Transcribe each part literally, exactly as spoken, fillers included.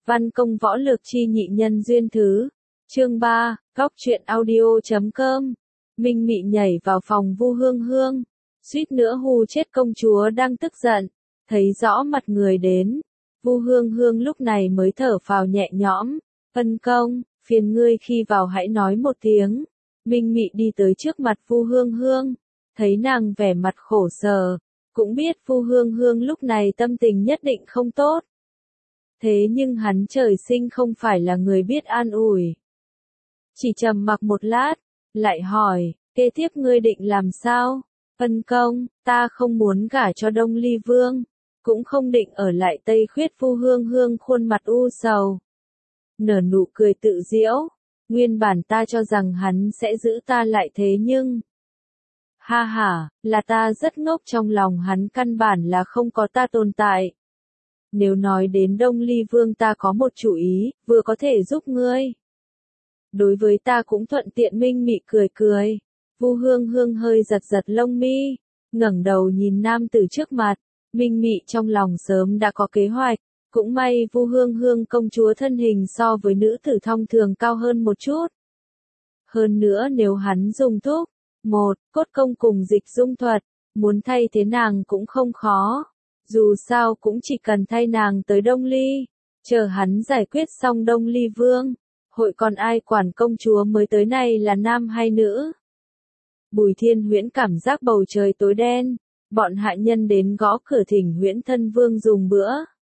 Văn công võ lược chi nhị nhân duyên thứ. Chương ba, góc truyện audio chấm com. Minh Mị nhảy vào phòng Vu Hương Hương, suýt nữa hù chết công chúa đang tức giận, thấy rõ mặt người đến. Vu Hương Hương lúc này mới thở phào nhẹ nhõm, "Ân công, phiền ngươi khi vào hãy nói một tiếng." Minh Mị đi tới trước mặt Vu Hương Hương, thấy nàng vẻ mặt khổ sở, cũng biết Vu Hương Hương lúc này tâm tình nhất định không tốt. Thế nhưng hắn trời sinh không phải là người biết an ủi. Chỉ trầm mặc một lát, lại hỏi, "Kế tiếp ngươi định làm sao?" "Ân công, ta không muốn gả cho Đông Ly Vương, cũng không định ở lại Tây Khuyết." Vu Hương Hương khuôn mặt u sầu, nở nụ cười tự giễu, "Nguyên bản ta cho rằng hắn sẽ giữ ta lại thế nhưng... Ha ha, là ta rất ngốc, trong lòng hắn căn bản là không có ta tồn tại. Nếu nói đến Đông Ly Vương ta có một chủ ý, vừa có thể giúp ngươi. Đối với ta cũng thuận tiện." Minh Mị cười cười. Vu Hương Hương hơi giật giật lông mi, ngẩng đầu nhìn nam tử trước mặt. Minh Mị trong lòng sớm đã có kế hoạch, cũng may Vu Hương Hương công chúa thân hình so với nữ tử thông thường cao hơn một chút. Hơn nữa nếu hắn dùng thuốc, một, cốt công cùng dịch dung thuật, muốn thay thế nàng cũng không khó. Dù sao cũng chỉ cần thay nàng tới Đông Ly, chờ hắn giải quyết xong Đông Ly Vương, hội còn ai quản công chúa mới tới này là nam hay nữ. Bùi Thiên Huyễn cảm giác bầu trời tối đen, bọn hạ nhân đến gõ cửa thỉnh Huyễn Thân Vương dùng bữa.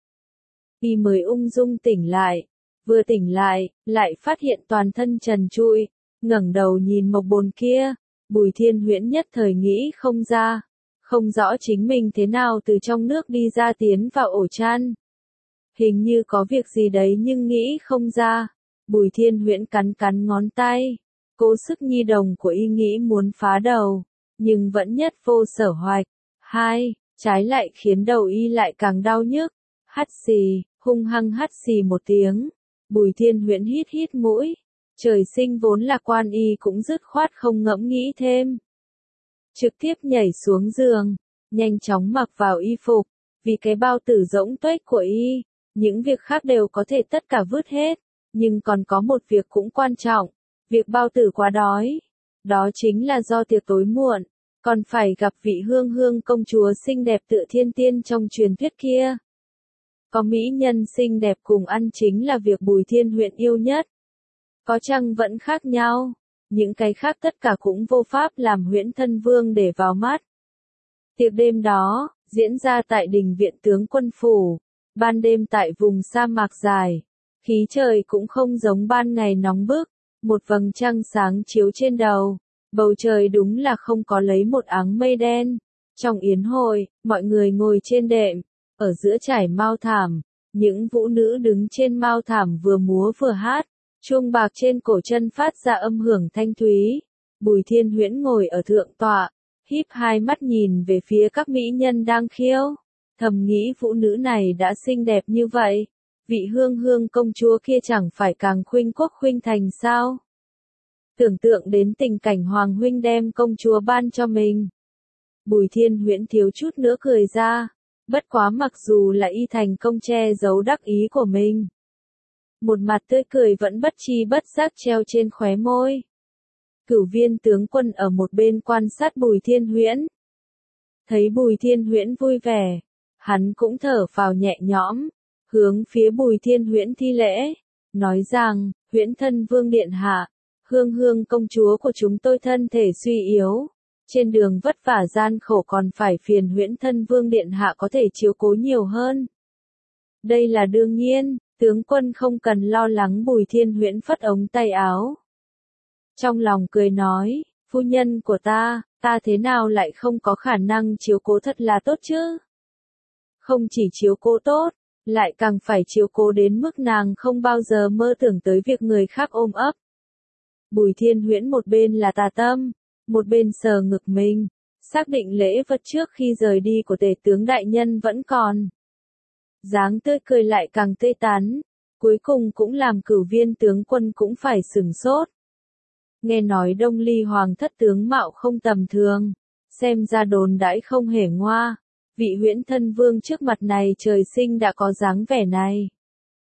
Y mới ung dung tỉnh lại, vừa tỉnh lại, lại phát hiện toàn thân trần trụi, ngẩng đầu nhìn mộc bồn kia, Bùi Thiên Huyễn nhất thời nghĩ không ra, không rõ chính mình thế nào từ trong nước đi ra tiến vào ổ chăn. Hình như có việc gì đấy nhưng nghĩ không ra. Bùi Thiên Huyễn cắn cắn ngón tay, cố sức nhi đồng của y nghĩ muốn phá đầu, nhưng vẫn nhất vô sở hoạch. Hai, trái lại khiến đầu y lại càng đau nhức. Hắt xì, hung hăng hắt xì một tiếng. Bùi Thiên Huyễn hít hít mũi. Trời sinh vốn là quan y cũng dứt khoát không ngẫm nghĩ thêm. Trực tiếp nhảy xuống giường, nhanh chóng mặc vào y phục, vì cái bao tử rỗng tuếch của y, những việc khác đều có thể tất cả vứt hết, nhưng còn có một việc cũng quan trọng, việc bao tử quá đói. Đó chính là do tiệc tối muộn, còn phải gặp vị Hương Hương công chúa xinh đẹp tựa thiên tiên trong truyền thuyết kia. Có mỹ nhân xinh đẹp cùng ăn chính là việc Bùi Thiên Huyễn yêu nhất. Có chăng vẫn khác nhau, những cái khác tất cả cũng vô pháp làm Huyễn Thân Vương để vào mắt. Tiệc đêm đó, diễn ra tại đình viện tướng quân phủ, ban đêm tại vùng sa mạc dài, khí trời cũng không giống ban ngày nóng bức, một vầng trăng sáng chiếu trên đầu, bầu trời đúng là không có lấy một áng mây đen. Trong yến hội, mọi người ngồi trên đệm, ở giữa trải mao thảm, những vũ nữ đứng trên mao thảm vừa múa vừa hát. Chuông bạc trên cổ chân phát ra âm hưởng thanh thúy. Bùi Thiên Huyễn ngồi ở thượng tọa, híp hai mắt nhìn về phía các mỹ nhân đang khiêu, thầm nghĩ phụ nữ này đã xinh đẹp như vậy, vị Hương Hương công chúa kia chẳng phải càng khuynh quốc khuynh thành sao? Tưởng tượng đến tình cảnh hoàng huynh đem công chúa ban cho mình, Bùi Thiên Huyễn thiếu chút nữa cười ra, bất quá mặc dù là y thành công che giấu đắc ý của mình, một mặt tươi cười vẫn bất chi bất giác treo trên khóe môi. Cửu Viên tướng quân ở một bên quan sát Bùi Thiên Huyễn. Thấy Bùi Thiên Huyễn vui vẻ, hắn cũng thở phào nhẹ nhõm, hướng phía Bùi Thiên Huyễn thi lễ, nói rằng, Huyễn Thân Vương điện hạ, Hương Hương công chúa của chúng tôi thân thể suy yếu, trên đường vất vả gian khổ, còn phải phiền Huyễn Thân Vương điện hạ có thể chiếu cố nhiều hơn. Đây là đương nhiên. Tướng quân không cần lo lắng. Bùi Thiên Huyễn phất ống tay áo, trong lòng cười nói, phu nhân của ta, ta thế nào lại không có khả năng chiếu cố thật là tốt chứ? Không chỉ chiếu cố tốt, lại càng phải chiếu cố đến mức nàng không bao giờ mơ tưởng tới việc người khác ôm ấp. Bùi Thiên Huyễn một bên là tà tâm, một bên sờ ngực mình, xác định lễ vật trước khi rời đi của tể tướng đại nhân vẫn còn. Dáng tươi cười lại càng tươi tắn, cuối cùng cũng làm Cửu Viên tướng quân cũng phải sửng sốt. Nghe nói Đông Ly hoàng thất tướng mạo không tầm thường, xem ra đồn đãi không hề ngoa, vị Huyễn Thân Vương trước mặt này trời sinh đã có dáng vẻ này.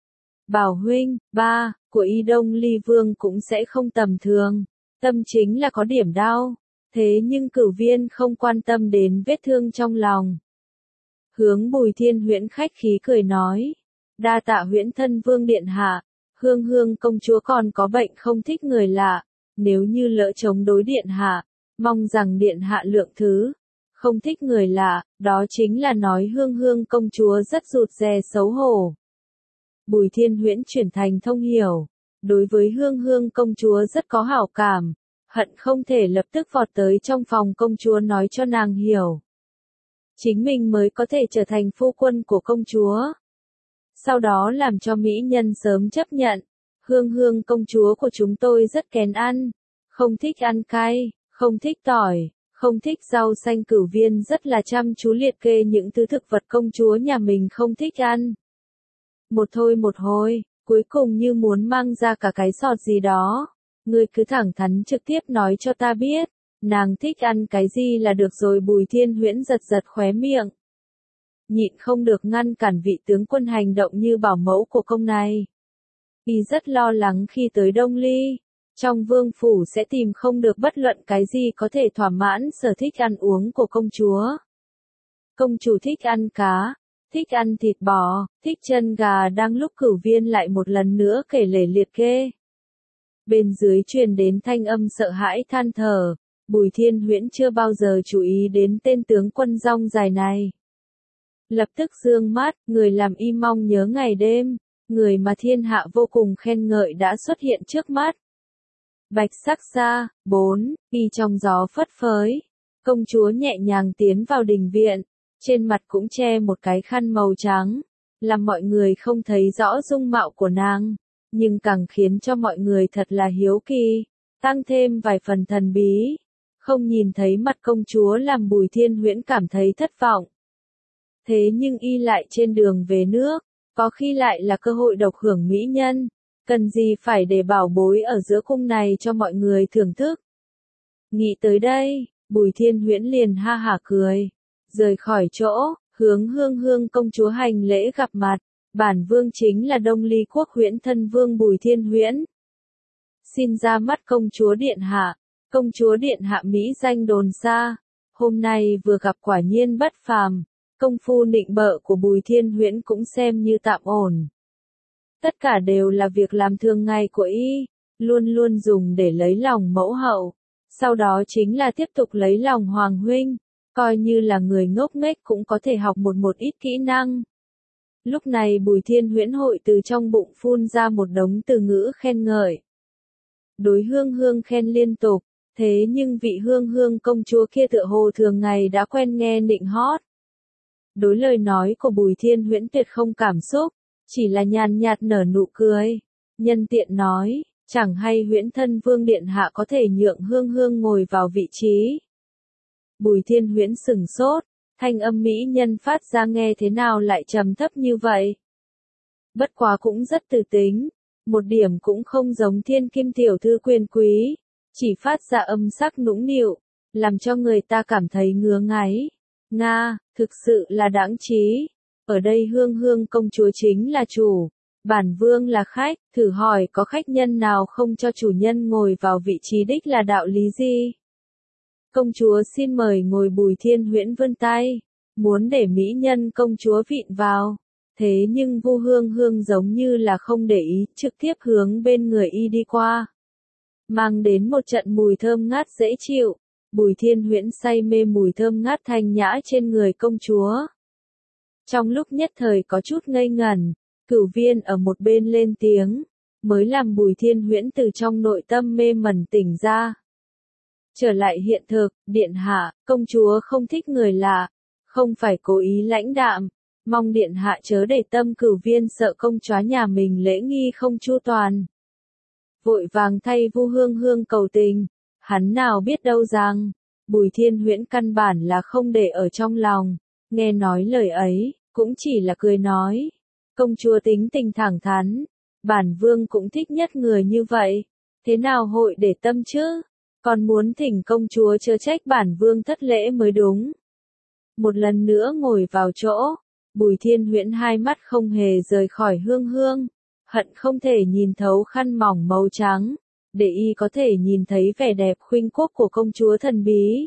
Bảo huynh, ba, của Y Đông Ly Vương cũng sẽ không tầm thường. Tâm chính là có điểm đau. Thế nhưng Cửu Viên không quan tâm đến vết thương trong lòng. Hướng Bùi Thiên Huyễn khách khí cười nói. Đa tạ Huyễn Thân Vương điện hạ. Hương Hương công chúa còn có bệnh không thích người lạ. Nếu như lỡ chống đối điện hạ, mong rằng điện hạ lượng thứ. Không thích người lạ, đó chính là nói Hương Hương công chúa rất rụt rè xấu hổ. Bùi Thiên Huyễn chuyển thành thông hiểu. Đối với Hương Hương công chúa rất có hảo cảm. Hận không thể lập tức vọt tới trong phòng công chúa nói cho nàng hiểu. Chính mình mới có thể trở thành phu quân của công chúa. Sau đó làm cho mỹ nhân sớm chấp nhận. Hương Hương công chúa của chúng tôi rất kén ăn. Không thích ăn cay, không thích tỏi, không thích rau xanh. Cửu Viên rất là chăm chú liệt kê những thứ thực vật công chúa nhà mình không thích ăn. Một thôi một hồi, cuối cùng như muốn mang ra cả cái sọt gì đó. Ngươi cứ thẳng thắn trực tiếp nói cho ta biết, nàng thích ăn cái gì là được rồi. Bùi Thiên Huyễn giật giật khóe miệng. Nhịn không được ngăn cản vị tướng quân hành động như bảo mẫu của công này. Y rất lo lắng khi tới Đông Ly, trong vương phủ sẽ tìm không được bất luận cái gì có thể thỏa mãn sở thích ăn uống của công chúa. Công chủ thích ăn cá, thích ăn thịt bò, thích chân gà. Đang lúc Cửu Viên lại một lần nữa kể lể liệt kê. Bên dưới truyền đến thanh âm sợ hãi than thở. Bùi Thiên Huyễn chưa bao giờ chú ý đến tên tướng quân rong dài này. Lập tức dương mắt, người làm y mong nhớ ngày đêm. Người mà thiên hạ vô cùng khen ngợi đã xuất hiện trước mắt. Bạch sắc xa, bốn, y trong gió phất phới. Công chúa nhẹ nhàng tiến vào đình viện. Trên mặt cũng che một cái khăn màu trắng. Làm mọi người không thấy rõ dung mạo của nàng. Nhưng càng khiến cho mọi người thật là hiếu kỳ. Tăng thêm vài phần thần bí. Không nhìn thấy mặt công chúa làm Bùi Thiên Huyễn cảm thấy thất vọng. Thế nhưng y lại trên đường về nước. Có khi lại là cơ hội độc hưởng mỹ nhân. Cần gì phải để bảo bối ở giữa cung này cho mọi người thưởng thức. Nghĩ tới đây, Bùi Thiên Huyễn liền ha hả cười. Rời khỏi chỗ, hướng Hương Hương công chúa hành lễ gặp mặt. Bản vương chính là Đông Ly quốc Huyễn Thân Vương Bùi Thiên Huyễn. Xin ra mắt công chúa điện hạ. Công chúa điện hạ mỹ danh đồn xa. Hôm nay vừa gặp quả nhiên bất phàm. Công phu nịnh bợ của Bùi Thiên Huyễn cũng xem như tạm ổn. Tất cả đều là việc làm thường ngày của y, luôn luôn dùng để lấy lòng mẫu hậu. Sau đó chính là tiếp tục lấy lòng Hoàng huynh, coi như là người ngốc nghếch cũng có thể học một một ít kỹ năng. Lúc này Bùi Thiên Huyễn hội từ trong bụng phun ra một đống từ ngữ khen ngợi. Đối Hương Hương khen liên tục, thế nhưng vị Hương Hương công chúa kia tựa hồ thường ngày đã quen nghe nịnh hót. Đối lời nói của Bùi Thiên Huyễn tuyệt không cảm xúc, chỉ là nhàn nhạt nở nụ cười. Nhân tiện nói, chẳng hay Huyễn Thân Vương điện hạ có thể nhượng Hương Hương ngồi vào vị trí. Bùi Thiên Huyễn sừng sốt, thanh âm mỹ nhân phát ra nghe thế nào lại trầm thấp như vậy. Bất quá cũng rất từ tính, một điểm cũng không giống thiên kim tiểu thư quyền quý, chỉ phát ra âm sắc nũng nịu, làm cho người ta cảm thấy ngứa ngáy. Nga, thực sự là đáng trí. Ở đây Hương Hương công chúa chính là chủ, bản vương là khách, thử hỏi có khách nhân nào không cho chủ nhân ngồi vào vị trí đích là đạo lý gì? Công chúa xin mời ngồi. Bùi Thiên Huyễn vươn tay, muốn để mỹ nhân công chúa vịn vào. Thế nhưng Vu Hương Hương giống như là không để ý, trực tiếp hướng bên người y đi qua. Mang đến một trận mùi thơm ngát dễ chịu. Bùi Thiên Huyễn say mê mùi thơm ngát thanh nhã trên người công chúa. Trong lúc nhất thời có chút ngây ngẩn, Cửu Viên ở một bên lên tiếng, mới làm Bùi Thiên Huyễn từ trong nội tâm mê mẩn tỉnh ra. Trở lại hiện thực, điện hạ, công chúa không thích người lạ, không phải cố ý lãnh đạm, mong điện hạ chớ để tâm. Cửu Viên sợ công chúa nhà mình lễ nghi không chu toàn, vội vàng thay Vu Hương Hương cầu tình. Hắn nào biết đâu rằng, Bùi Thiên Huyễn căn bản là không để ở trong lòng, nghe nói lời ấy, cũng chỉ là cười nói. Công chúa tính tình thẳng thắn, bản vương cũng thích nhất người như vậy, thế nào hội để tâm chứ, còn muốn thỉnh công chúa chớ trách bản vương thất lễ mới đúng. Một lần nữa ngồi vào chỗ, Bùi Thiên Huyễn hai mắt không hề rời khỏi Hương Hương, hận không thể nhìn thấu khăn mỏng màu trắng, để y có thể nhìn thấy vẻ đẹp khuynh quốc của công chúa thần bí.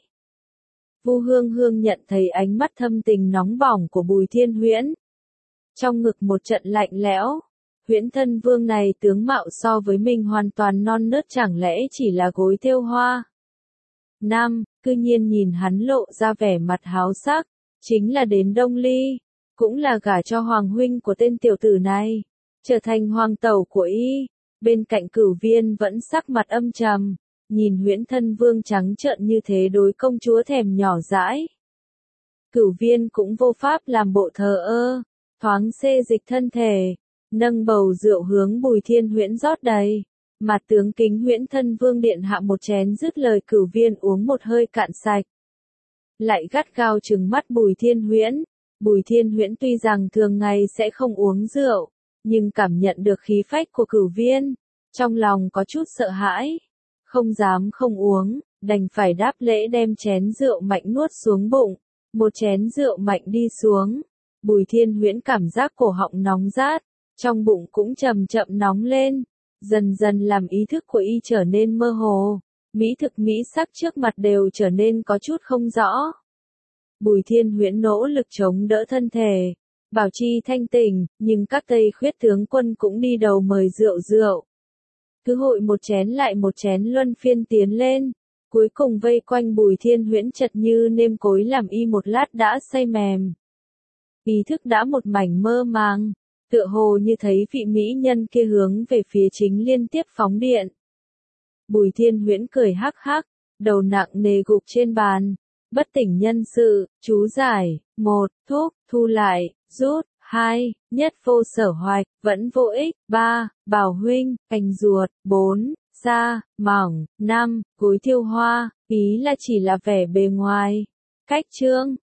Vu Hương Hương nhận thấy ánh mắt thâm tình nóng bỏng của Bùi Thiên Huyễn. Trong ngực một trận lạnh lẽo, Huyễn Thân Vương này tướng mạo so với mình hoàn toàn non nớt, chẳng lẽ chỉ là gối thêu hoa. Nam, cư nhiên nhìn hắn lộ ra vẻ mặt háo sắc, chính là đến Đông Ly, cũng là gả cho hoàng huynh của tên tiểu tử này, trở thành hoàng tẩu của y. Bên cạnh Cửu Viên vẫn sắc mặt âm trầm, nhìn Huyễn Thân Vương trắng trợn như thế đối công chúa thèm nhỏ dãi. Cửu Viên cũng vô pháp làm bộ thờ ơ, thoáng xê dịch thân thể, nâng bầu rượu hướng Bùi Thiên Huyễn rót đầy. Mặt tướng kính Huyễn Thân Vương điện hạ một chén, dứt lời Cửu Viên uống một hơi cạn sạch. Lại gắt gao trừng mắt Bùi Thiên Huyễn. Bùi Thiên Huyễn tuy rằng thường ngày sẽ không uống rượu, nhưng cảm nhận được khí phách của Cửu Viên, trong lòng có chút sợ hãi, không dám không uống, đành phải đáp lễ đem chén rượu mạnh nuốt xuống bụng. Một chén rượu mạnh đi xuống, Bùi Thiên Huyễn cảm giác cổ họng nóng rát, trong bụng cũng chậm chậm nóng lên, dần dần làm ý thức của y trở nên mơ hồ, mỹ thực mỹ sắc trước mặt đều trở nên có chút không rõ. Bùi Thiên Huyễn nỗ lực chống đỡ thân thể, bảo trì thanh tỉnh, nhưng các Tây Khuyết tướng quân cũng đi đầu mời rượu rượu. Cứ hội một chén lại một chén luân phiên tiến lên, cuối cùng vây quanh Bùi Thiên Huyễn chật như nêm cối, làm y một lát đã say mềm. Ý thức đã một mảnh mơ màng, tựa hồ như thấy vị mỹ nhân kia hướng về phía chính liên tiếp phóng điện. Bùi Thiên Huyễn cười hắc hắc, đầu nặng nề gục trên bàn. Bất tỉnh nhân sự, chú giải, một, thuốc, thu lại, rút, hai, nhất vô sở hoạch, vẫn vô ích, ba, bảo huynh, cành ruột, bốn, da, mỏng, năm, gối thiêu hoa, ý là chỉ là vẻ bề ngoài. Cách chương